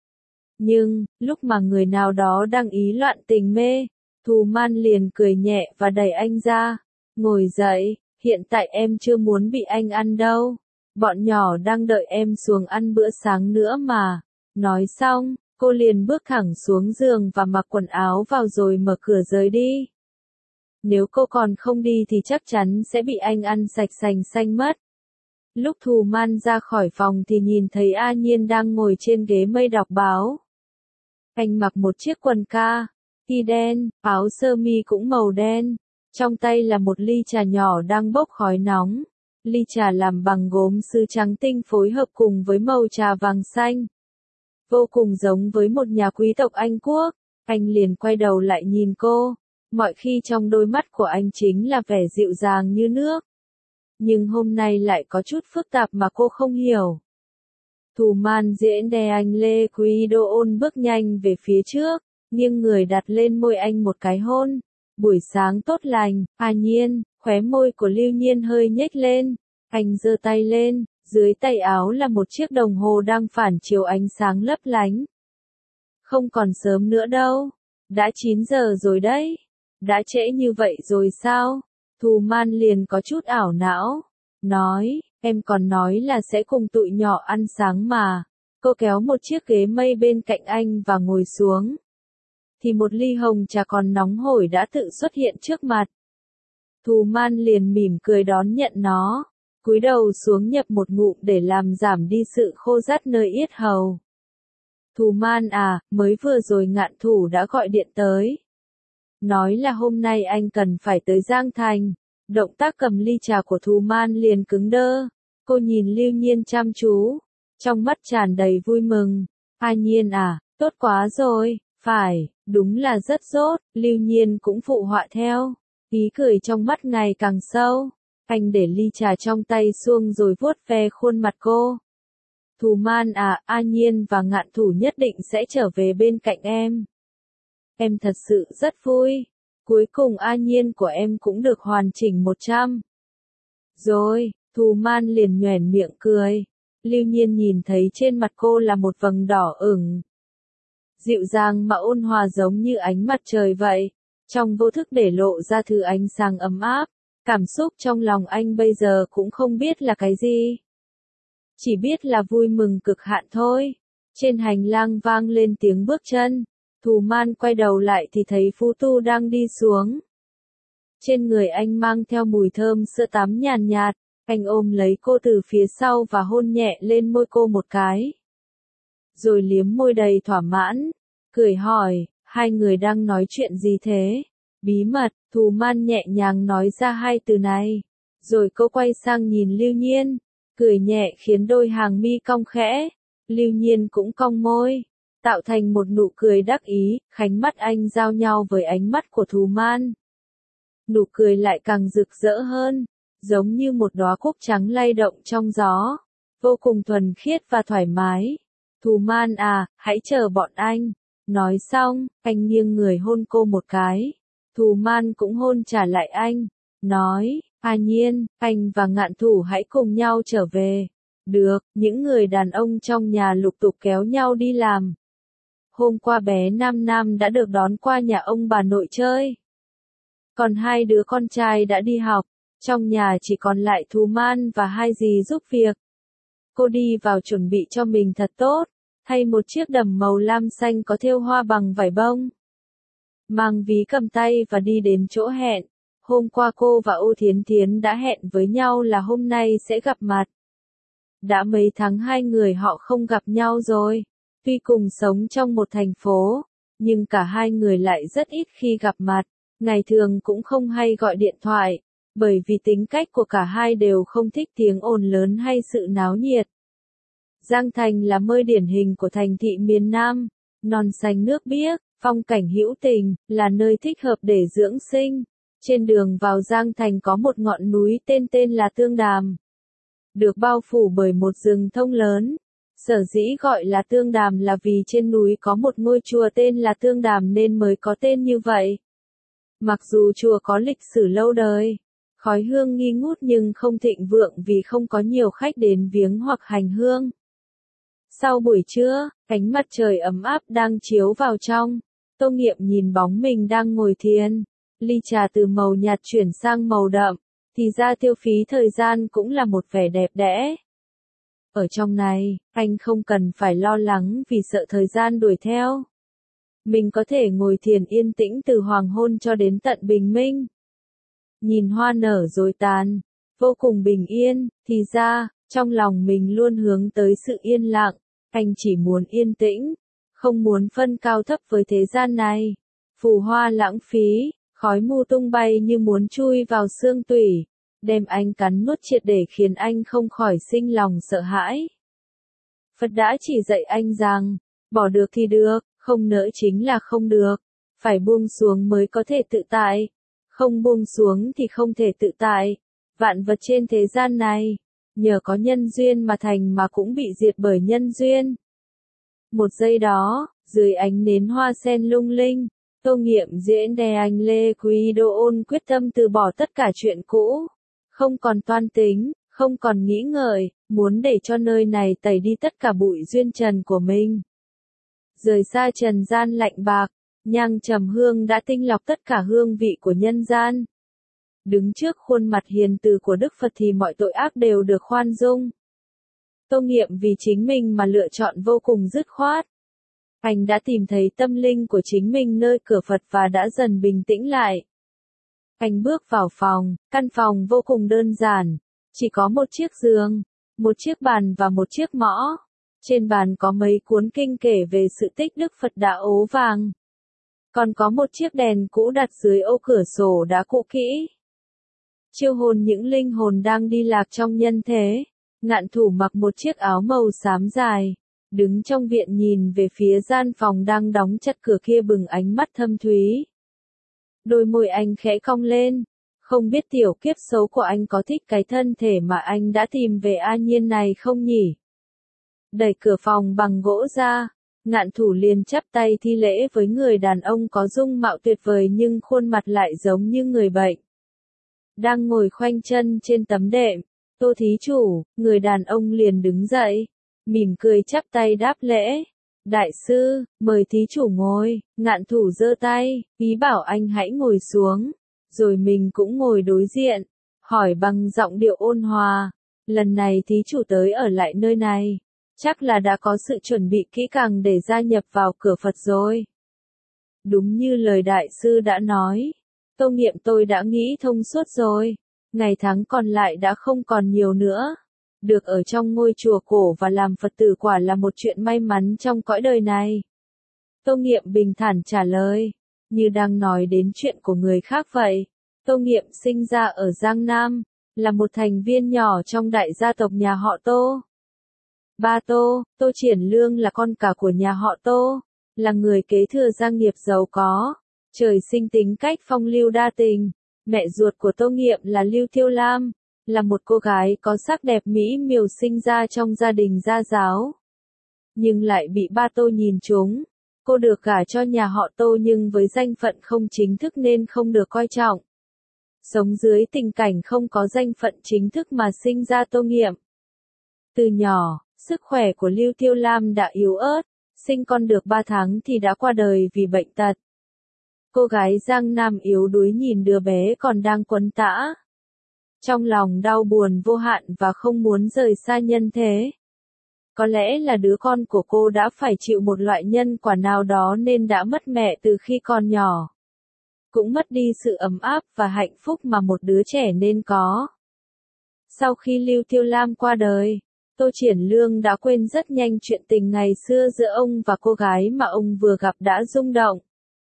Nhưng, lúc mà người nào đó đang ý loạn tình mê, Thù Man liền cười nhẹ và đẩy anh ra. Ngồi dậy, hiện tại em chưa muốn bị anh ăn đâu. Bọn nhỏ đang đợi em xuống ăn bữa sáng nữa mà. Nói xong, cô liền bước thẳng xuống giường và mặc quần áo vào rồi mở cửa rời đi. Nếu cô còn không đi thì chắc chắn sẽ bị anh ăn sạch sành xanh mất. Lúc Thù Man ra khỏi phòng thì nhìn thấy A Nhiên đang ngồi trên ghế mây đọc báo. Anh mặc một chiếc quần kaki đen, áo sơ mi cũng màu đen. Trong tay là một ly trà nhỏ đang bốc khói nóng. Ly trà làm bằng gốm sứ trắng tinh phối hợp cùng với màu trà vàng xanh. Vô cùng giống với một nhà quý tộc Anh Quốc. Anh liền quay đầu lại nhìn cô. Mọi khi trong đôi mắt của anh chính là vẻ dịu dàng như nước. Nhưng hôm nay lại có chút phức tạp mà cô không hiểu. Thù Man diễn đè anh Lê Quý Đô Ôn bước nhanh về phía trước, nghiêng người đặt lên môi anh một cái hôn. Buổi sáng tốt lành, A Nhiên, khóe môi của Lưu Nhiên hơi nhếch lên. Anh giơ tay lên, dưới tay áo là một chiếc đồng hồ đang phản chiếu ánh sáng lấp lánh. Không còn sớm nữa đâu, đã 9 giờ rồi đấy. Đã trễ như vậy rồi sao? Thù Man liền có chút ảo não. Nói, em còn nói là sẽ cùng tụi nhỏ ăn sáng mà. Cô kéo một chiếc ghế mây bên cạnh anh và ngồi xuống. Thì một ly hồng trà còn nóng hổi đã tự xuất hiện trước mặt. Thù Man liền mỉm cười đón nhận nó, cúi đầu xuống nhập một ngụm để làm giảm đi sự khô rát nơi yết hầu. Thù Man à, mới vừa rồi Ngạn Thủ đã gọi điện tới. Nói là hôm nay anh cần phải tới Giang Thành. Động tác cầm ly trà của Thù Man liền cứng đơ. Cô nhìn Lưu Nhiên chăm chú, trong mắt tràn đầy vui mừng. A Nhiên à, tốt quá rồi, phải, đúng là rất tốt. Lưu Nhiên cũng phụ họa theo, ý cười trong mắt ngày càng sâu. Anh để ly trà trong tay xuông rồi vuốt ve khuôn mặt cô. Thù Man à, A Nhiên và Ngạn Thủ nhất định sẽ trở về bên cạnh em. Em thật sự rất vui. Cuối cùng A Nhiên của em cũng được hoàn chỉnh 100. Rồi, Thù Man liền nhoẻn miệng cười. Lưu Nhiên nhìn thấy trên mặt cô là một vầng đỏ ửng. Dịu dàng mà ôn hòa giống như ánh mặt trời vậy. Trong vô thức để lộ ra thứ ánh sáng ấm áp. Cảm xúc trong lòng anh bây giờ cũng không biết là cái gì. Chỉ biết là vui mừng cực hạn thôi. Trên hành lang vang lên tiếng bước chân. Thù Man quay đầu lại thì thấy Phú Tu đang đi xuống. Trên người anh mang theo mùi thơm sữa tắm nhàn nhạt. Anh ôm lấy cô từ phía sau và hôn nhẹ lên môi cô một cái. Rồi liếm môi đầy thỏa mãn. Cười hỏi, hai người đang nói chuyện gì thế? Bí mật, Thù Man nhẹ nhàng nói ra hai từ này. Rồi cô quay sang nhìn Lưu Nhiên. Cười nhẹ khiến đôi hàng mi cong khẽ. Lưu Nhiên cũng cong môi. Tạo thành một nụ cười đắc ý, khánh mắt anh giao nhau với ánh mắt của Thù Man. Nụ cười lại càng rực rỡ hơn, giống như một đóa cúc trắng lay động trong gió, vô cùng thuần khiết và thoải mái. Thù Man à, hãy chờ bọn anh. Nói xong, anh nghiêng người hôn cô một cái. Thù Man cũng hôn trả lại anh, nói, A Nhiên, anh và Ngạn Thủ hãy cùng nhau trở về. Được, những người đàn ông trong nhà lục tục kéo nhau đi làm. Hôm qua bé Nam Nam đã được đón qua nhà ông bà nội chơi. Còn hai đứa con trai đã đi học, trong nhà chỉ còn lại Thù Man và hai dì giúp việc. Cô đi vào chuẩn bị cho mình thật tốt, thay một chiếc đầm màu lam xanh có thêu hoa bằng vải bông. Mang ví cầm tay và đi đến chỗ hẹn. Hôm qua cô và Ô Thiến Thiến đã hẹn với nhau là hôm nay sẽ gặp mặt. Đã mấy tháng hai người họ không gặp nhau rồi. Tuy cùng sống trong một thành phố, nhưng cả hai người lại rất ít khi gặp mặt. Ngày thường cũng không hay gọi điện thoại, bởi vì tính cách của cả hai đều không thích tiếng ồn lớn hay sự náo nhiệt. Giang Thành là nơi điển hình của thành thị miền Nam, non xanh nước biếc, phong cảnh hữu tình, là nơi thích hợp để dưỡng sinh. Trên đường vào Giang Thành có một ngọn núi tên là Tương Đàm, được bao phủ bởi một rừng thông lớn. Sở dĩ gọi là Tương Đàm là vì trên núi có một ngôi chùa tên là Tương Đàm nên mới có tên như vậy. Mặc dù chùa có lịch sử lâu đời, khói hương nghi ngút nhưng không thịnh vượng vì không có nhiều khách đến viếng hoặc hành hương. Sau buổi trưa, ánh mặt trời ấm áp đang chiếu vào trong. Tô Nghiệm nhìn bóng mình đang ngồi thiền. Ly trà từ màu nhạt chuyển sang màu đậm, thì ra tiêu phí thời gian cũng là một vẻ đẹp đẽ. Ở trong này, anh không cần phải lo lắng vì sợ thời gian đuổi theo. Mình có thể ngồi thiền yên tĩnh từ hoàng hôn cho đến tận bình minh. Nhìn hoa nở rồi tàn, vô cùng bình yên, thì ra, trong lòng mình luôn hướng tới sự yên lặng. Anh chỉ muốn yên tĩnh, không muốn phân cao thấp với thế gian này. Phù hoa lãng phí, khói mù tung bay như muốn chui vào xương tủy, đem anh cắn nuốt triệt để khiến anh không khỏi sinh lòng sợ hãi. Phật đã chỉ dạy anh rằng, bỏ được thì được, không nỡ chính là không được, phải buông xuống mới có thể tự tại, không buông xuống thì không thể tự tại. Vạn vật trên thế gian này, nhờ có nhân duyên mà thành mà cũng bị diệt bởi nhân duyên. Một giây đó, dưới ánh nến hoa sen lung linh, Tô Nghiệm diễn đè anh Lê Quý Đô ôn quyết tâm từ bỏ tất cả chuyện cũ, không còn toan tính, không còn nghĩ ngợi, muốn để cho nơi này tẩy đi tất cả bụi duyên trần của mình. Rời xa trần gian lạnh bạc, Nhang trầm hương đã tinh lọc tất cả hương vị của nhân gian. Đứng trước khuôn mặt hiền từ của Đức Phật thì mọi tội ác đều được khoan dung. Tô Nghiệm vì chính mình mà lựa chọn vô cùng dứt khoát. Anh đã tìm thấy tâm linh của chính mình nơi cửa Phật và đã dần bình tĩnh lại. Anh bước vào phòng, căn phòng vô cùng đơn giản, chỉ có một chiếc giường, một chiếc bàn và một chiếc mõ. Trên bàn có mấy cuốn kinh kể về sự tích Đức Phật đã ố vàng. Còn có một chiếc đèn cũ đặt dưới ô cửa sổ đá cũ kỹ. Chiêu hồn những linh hồn đang đi lạc trong nhân thế. Ngạn Thủ mặc một chiếc áo màu xám dài, đứng trong viện nhìn về phía gian phòng đang đóng chặt cửa kia bừng ánh mắt thâm thúy. Đôi môi anh khẽ cong lên, không biết tiểu kiếp xấu của anh có thích cái thân thể mà anh đã tìm về an nhiên này không nhỉ? Đẩy cửa phòng bằng gỗ ra, Ngạn Thủ liền chắp tay thi lễ với người đàn ông có dung mạo tuyệt vời nhưng khuôn mặt lại giống như người bệnh. Đang ngồi khoanh chân trên tấm đệm, Tô thí chủ, người đàn ông liền đứng dậy, mỉm cười chắp tay đáp lễ. Đại sư, mời thí chủ ngồi. Ngạn Thủ giơ tay, ý bảo anh hãy ngồi xuống, rồi mình cũng ngồi đối diện, hỏi bằng giọng điệu ôn hòa. Lần này thí chủ tới ở lại nơi này, chắc là đã có sự chuẩn bị kỹ càng để gia nhập vào cửa Phật rồi. Đúng như lời đại sư đã nói, Tô Nghiệm tôi đã nghĩ thông suốt rồi. Ngày tháng còn lại đã không còn nhiều nữa. Được ở trong ngôi chùa cổ và làm Phật tử quả là một chuyện may mắn trong cõi đời này. Tô Nghiệm bình thản trả lời, như đang nói đến chuyện của người khác vậy. Tô Nghiệm sinh ra ở Giang Nam, là một thành viên nhỏ trong đại gia tộc nhà họ Tô. Ba Tô, Tô Triển Lương là con cả của nhà họ Tô, là người kế thừa gia nghiệp giàu có, trời sinh tính cách phong lưu đa tình. Mẹ ruột của Tô Nghiệm là Lưu Thiêu Lam, là một cô gái có sắc đẹp mỹ miều sinh ra trong gia đình gia giáo. Nhưng lại bị ba Tô nhìn trúng. Cô được gả cho nhà họ Tô nhưng với danh phận không chính thức nên không được coi trọng. Sống dưới tình cảnh không có danh phận chính thức mà sinh ra Tô Nghiệm. Từ nhỏ, sức khỏe của Lưu Thiêu Lam đã yếu ớt, sinh con được 3 tháng thì đã qua đời vì bệnh tật. Cô gái Giang Nam yếu đuối nhìn đứa bé còn đang quấn tã. Trong lòng đau buồn vô hạn và không muốn rời xa nhân thế. Có lẽ là đứa con của cô đã phải chịu một loại nhân quả nào đó nên đã mất mẹ từ khi còn nhỏ. Cũng mất đi sự ấm áp và hạnh phúc mà một đứa trẻ nên có. Sau khi Lưu Thiêu Lam qua đời, Tô Triển Lương đã quên rất nhanh chuyện tình ngày xưa giữa ông và cô gái mà ông vừa gặp đã rung động.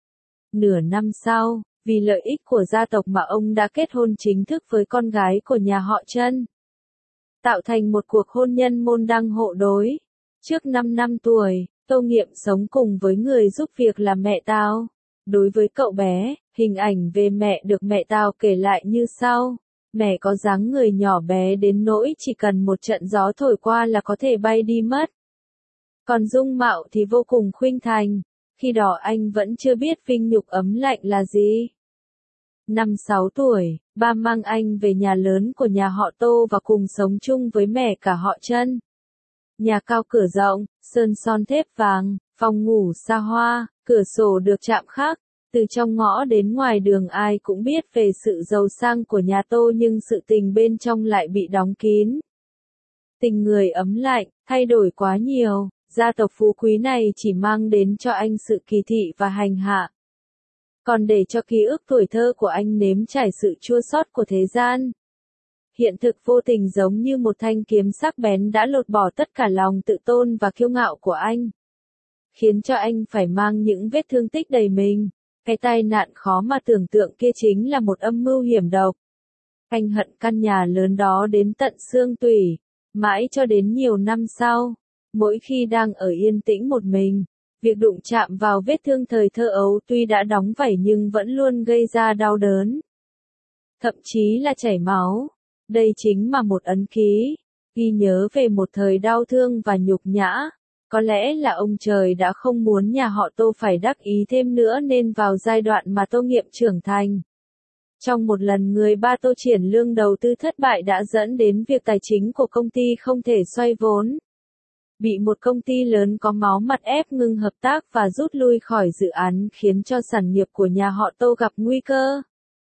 Nửa năm sau, vì lợi ích của gia tộc mà ông đã kết hôn chính thức với con gái của nhà họ Trân. Tạo thành một cuộc hôn nhân môn đăng hộ đối. Trước 5 năm tuổi, Tô Nghiệm sống cùng với người giúp việc là mẹ Tao. Đối với cậu bé, hình ảnh về mẹ được mẹ Tao kể lại như sau. Mẹ có dáng người nhỏ bé đến nỗi chỉ cần một trận gió thổi qua là có thể bay đi mất. Còn dung mạo thì vô cùng khuynh thành. Khi đó anh vẫn chưa biết vinh nhục ấm lạnh là gì. Năm 6 tuổi, ba mang anh về nhà lớn của nhà họ Tô và cùng sống chung với mẹ cả họ Trân. Nhà cao cửa rộng, sơn son thép vàng, phòng ngủ xa hoa, cửa sổ được chạm khắc. Từ trong ngõ đến ngoài đường ai cũng biết về sự giàu sang của nhà Tô nhưng sự tình bên trong lại bị đóng kín. Tình người ấm lạnh, thay đổi quá nhiều. Gia tộc phú quý này chỉ mang đến cho anh sự kỳ thị và hành hạ. Còn để cho ký ức tuổi thơ của anh nếm trải sự chua xót của thế gian. Hiện thực vô tình giống như một thanh kiếm sắc bén đã lột bỏ tất cả lòng tự tôn và kiêu ngạo của anh. Khiến cho anh phải mang những vết thương tích đầy mình. Cái tai nạn khó mà tưởng tượng kia chính là một âm mưu hiểm độc. Anh hận căn nhà lớn đó đến tận xương tủy. Mãi cho đến nhiều năm sau. Mỗi khi đang ở yên tĩnh một mình, việc đụng chạm vào vết thương thời thơ ấu tuy đã đóng vảy nhưng vẫn luôn gây ra đau đớn. Thậm chí là chảy máu. Đây chính là một ấn ký, ghi nhớ về một thời đau thương và nhục nhã. Có lẽ là ông trời đã không muốn nhà họ Tô phải đắc ý thêm nữa nên vào giai đoạn mà Tô Nghiệm trưởng thành. Trong một lần người ba Tô Triển Lương đầu tư thất bại đã dẫn đến việc tài chính của công ty không thể xoay vốn. bị một công ty lớn có máu mặt ép ngừng hợp tác và rút lui khỏi dự án khiến cho sản nghiệp của nhà họ Tô gặp nguy cơ.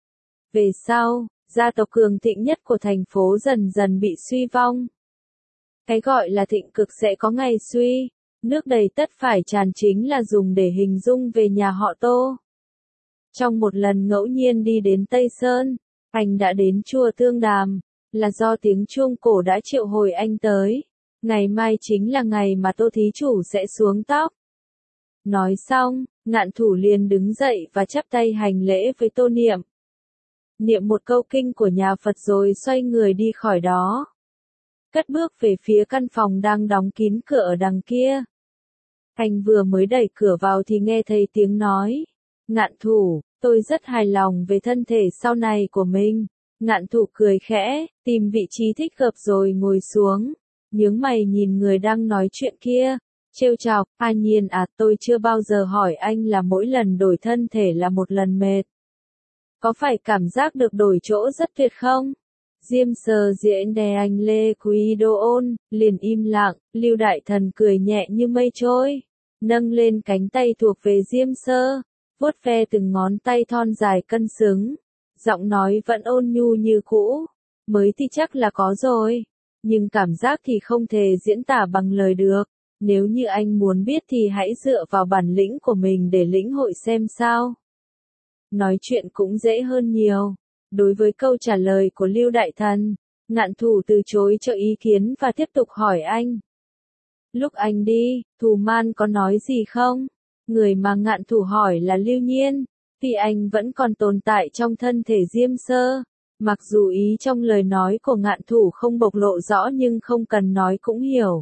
Về sau, gia tộc cường thịnh nhất của thành phố dần dần bị suy vong. Cái gọi là thịnh cực sẽ có ngày suy, nước đầy tất phải tràn chính là dùng để hình dung về nhà họ Tô. Trong một lần ngẫu nhiên đi đến Tây Sơn, anh đã đến chùa Tương Đàm, là do tiếng chuông cổ đã triệu hồi anh tới. Ngày mai chính là ngày mà Tô thí chủ sẽ xuống tóc. Nói xong, Ngạn Thủ liền đứng dậy và chắp tay hành lễ với Tô Niệm. Niệm một câu kinh của nhà Phật rồi xoay người đi khỏi đó. Cất bước về phía căn phòng đang đóng kín cửa ở đằng kia. Anh vừa mới đẩy cửa vào thì nghe thấy tiếng nói. Ngạn Thủ, tôi rất hài lòng về thân thể sau này của mình. Ngạn Thủ cười khẽ, tìm vị trí thích hợp rồi ngồi xuống. Nhướng mày nhìn người đang nói chuyện kia. Trêu chọc, A Nhiên à, tôi chưa bao giờ hỏi anh là mỗi lần đổi thân thể là một lần mệt. Có phải cảm giác được đổi chỗ rất tuyệt không? Diêm Sơ diễn đè anh Lê Quý Đô Ôn, liền im lặng, Lưu Đại Thần cười nhẹ như mây trôi. Nâng lên cánh tay thuộc về Diêm Sơ, vuốt ve từng ngón tay thon dài cân xứng. Giọng nói vẫn ôn nhu như cũ. Mới thì chắc là có rồi. Nhưng cảm giác thì không thể diễn tả bằng lời được. Nếu như anh muốn biết thì hãy dựa vào bản lĩnh của mình để lĩnh hội xem sao. Nói chuyện cũng dễ hơn nhiều. Đối với câu trả lời của Lưu Đại Thần, Ngạn Thủ từ chối cho ý kiến và tiếp tục hỏi anh. Lúc anh đi, Thù Man có nói gì không? Người mà Ngạn Thủ hỏi là Lưu Nhiên, vì anh vẫn còn tồn tại trong thân thể Diêm Sơ. Mặc dù ý trong lời nói của Ngạn Thủ không bộc lộ rõ nhưng không cần nói cũng hiểu.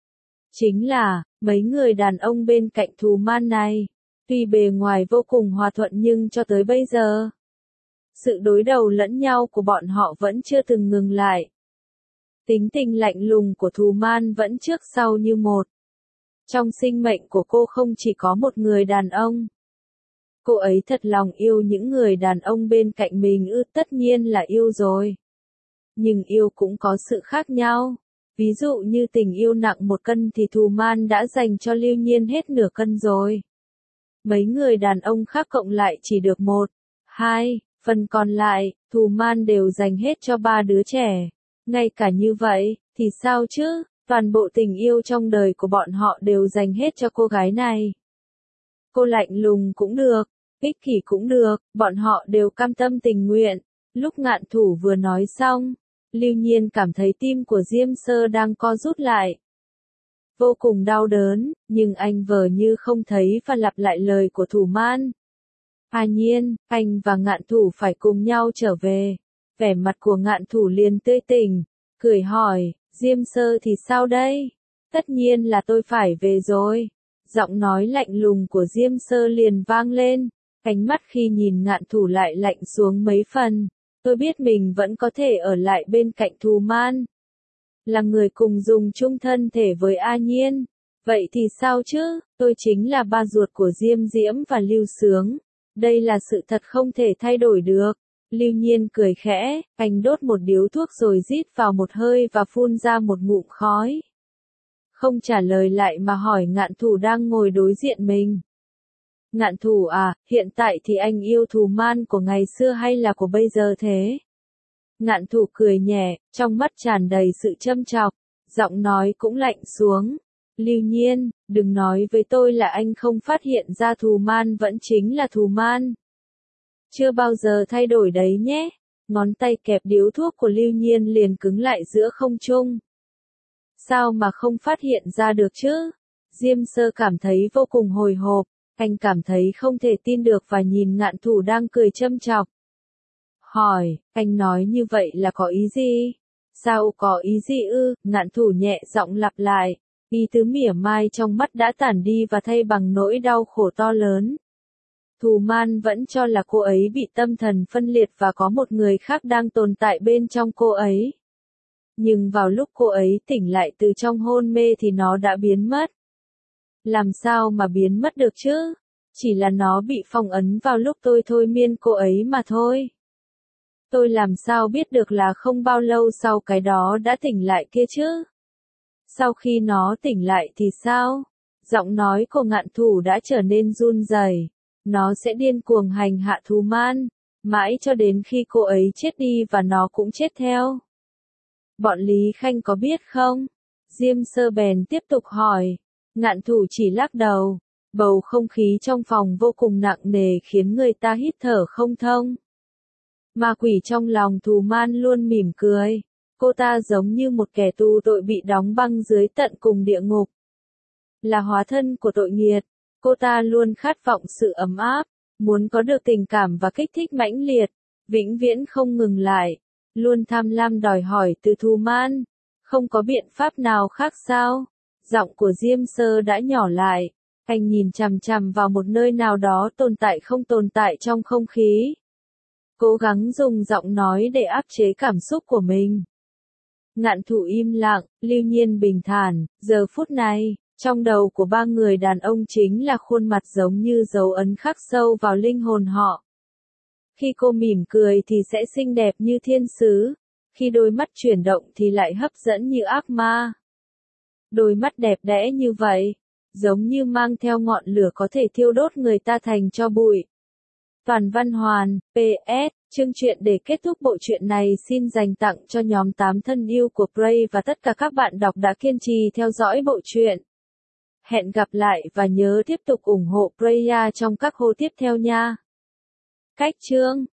Chính là, mấy người đàn ông bên cạnh Thù Man này, tuy bề ngoài vô cùng hòa thuận nhưng cho tới bây giờ, sự đối đầu lẫn nhau của bọn họ vẫn chưa từng ngừng lại. Tính tình lạnh lùng của Thù Man vẫn trước sau như một. Trong sinh mệnh của cô không chỉ có một người đàn ông. Cô ấy thật lòng yêu những người đàn ông bên cạnh mình tất nhiên là yêu rồi. Nhưng yêu cũng có sự khác nhau. Ví dụ như tình yêu nặng 1 cân thì Thù Man đã dành cho Lưu Nhiên hết nửa cân rồi. Mấy người đàn ông khác cộng lại chỉ được 1, 2, phần còn lại, Thù Man đều dành hết cho 3 đứa trẻ. Ngay cả như vậy, thì sao chứ, toàn bộ tình yêu trong đời của bọn họ đều dành hết cho cô gái này. Cô lạnh lùng cũng được, ích kỷ cũng được, bọn họ đều cam tâm tình nguyện. Lúc Ngạn Thủ vừa nói xong, Lưu Nhiên cảm thấy tim của Diêm Sơ đang co rút lại. Vô cùng đau đớn, nhưng anh vờ như không thấy và lặp lại lời của Thù Man. A Nhiên, anh và Ngạn Thủ phải cùng nhau trở về. Vẻ mặt của Ngạn Thủ liền tươi tỉnh, cười hỏi, Diêm Sơ thì sao đây? Tất nhiên là tôi phải về rồi. Giọng nói lạnh lùng của Diêm Sơ liền vang lên, ánh mắt khi nhìn Ngạn Thủ lại lạnh xuống mấy phần. Tôi biết mình vẫn có thể ở lại bên cạnh Thù Man. Là người cùng dùng chung thân thể với A Nhiên. Vậy thì sao chứ, tôi chính là ba ruột của Diêm Diễm và Lưu Sướng. Đây là sự thật không thể thay đổi được. Lưu Nhiên cười khẽ, anh đốt một điếu thuốc rồi rít vào một hơi và phun ra một ngụm khói. Không trả lời lại mà hỏi Ngạn Thủ đang ngồi đối diện mình. Ngạn Thủ à, hiện tại thì anh yêu Thù Man của ngày xưa hay là của bây giờ thế? Ngạn Thủ cười nhẹ, trong mắt tràn đầy sự châm chọc, giọng nói cũng lạnh xuống. Lưu Nhiên, đừng nói với tôi là anh không phát hiện ra Thù Man vẫn chính là Thù Man. Chưa bao giờ thay đổi đấy nhé. Ngón tay kẹp điếu thuốc của Lưu Nhiên liền cứng lại giữa không trung. Sao mà không phát hiện ra được chứ? Diêm Sơ cảm thấy vô cùng hồi hộp, anh cảm thấy không thể tin được và nhìn Ngạn Thủ đang cười châm chọc. Hỏi, anh nói như vậy là có ý gì? Sao có ý gì ư? Ngạn Thủ nhẹ giọng lặp lại, ý tứ mỉa mai trong mắt đã tản đi và thay bằng nỗi đau khổ to lớn. Thù Man vẫn cho là cô ấy bị tâm thần phân liệt và có một người khác đang tồn tại bên trong cô ấy. Nhưng vào lúc cô ấy tỉnh lại từ trong hôn mê thì nó đã biến mất. Làm sao mà biến mất được chứ? Chỉ là nó bị phong ấn vào lúc tôi thôi miên cô ấy mà thôi. Tôi làm sao biết được là không bao lâu sau cái đó đã tỉnh lại kia chứ? Sau khi nó tỉnh lại thì sao? Giọng nói của ngạn thủ đã trở nên run rẩy. Nó sẽ điên cuồng hành hạ Thù Man, mãi cho đến khi cô ấy chết đi và nó cũng chết theo. Bọn Lý Khanh có biết không? Diêm Sơ bèn tiếp tục hỏi. Ngạn thủ chỉ lắc đầu. Bầu không khí trong phòng vô cùng nặng nề khiến người ta hít thở không thông. Ma quỷ trong lòng Thù Man luôn mỉm cười. Cô ta giống như một kẻ tù tội bị đóng băng dưới tận cùng địa ngục. Là hóa thân của tội nghiệt, cô ta luôn khát vọng sự ấm áp, muốn có được tình cảm và kích thích mãnh liệt, vĩnh viễn không ngừng lại, luôn tham lam đòi hỏi từ Thù Man. Không có biện pháp nào khác sao? Giọng của Diêm Sơ đã nhỏ lại, anh nhìn chằm chằm vào một nơi nào đó tồn tại không tồn tại trong không khí. Cố gắng dùng giọng nói để áp chế cảm xúc của mình. Ngạn thủ im lặng, Lưu Nhiên bình thản, giờ phút này, trong đầu của ba người đàn ông chính là khuôn mặt giống như dấu ấn khắc sâu vào linh hồn họ. Khi cô mỉm cười thì sẽ xinh đẹp như thiên sứ, khi đôi mắt chuyển động thì lại hấp dẫn như ác ma. Đôi mắt đẹp đẽ như vậy, giống như mang theo ngọn lửa có thể thiêu đốt người ta thành tro bụi. Toàn Văn Hoàn, PS, chương truyện để kết thúc bộ truyện này xin dành tặng cho nhóm 8 thân yêu của Prey và tất cả các bạn đọc đã kiên trì theo dõi bộ truyện. Hẹn gặp lại và nhớ tiếp tục ủng hộ Preya trong các hô tiếp theo nha. Cách chương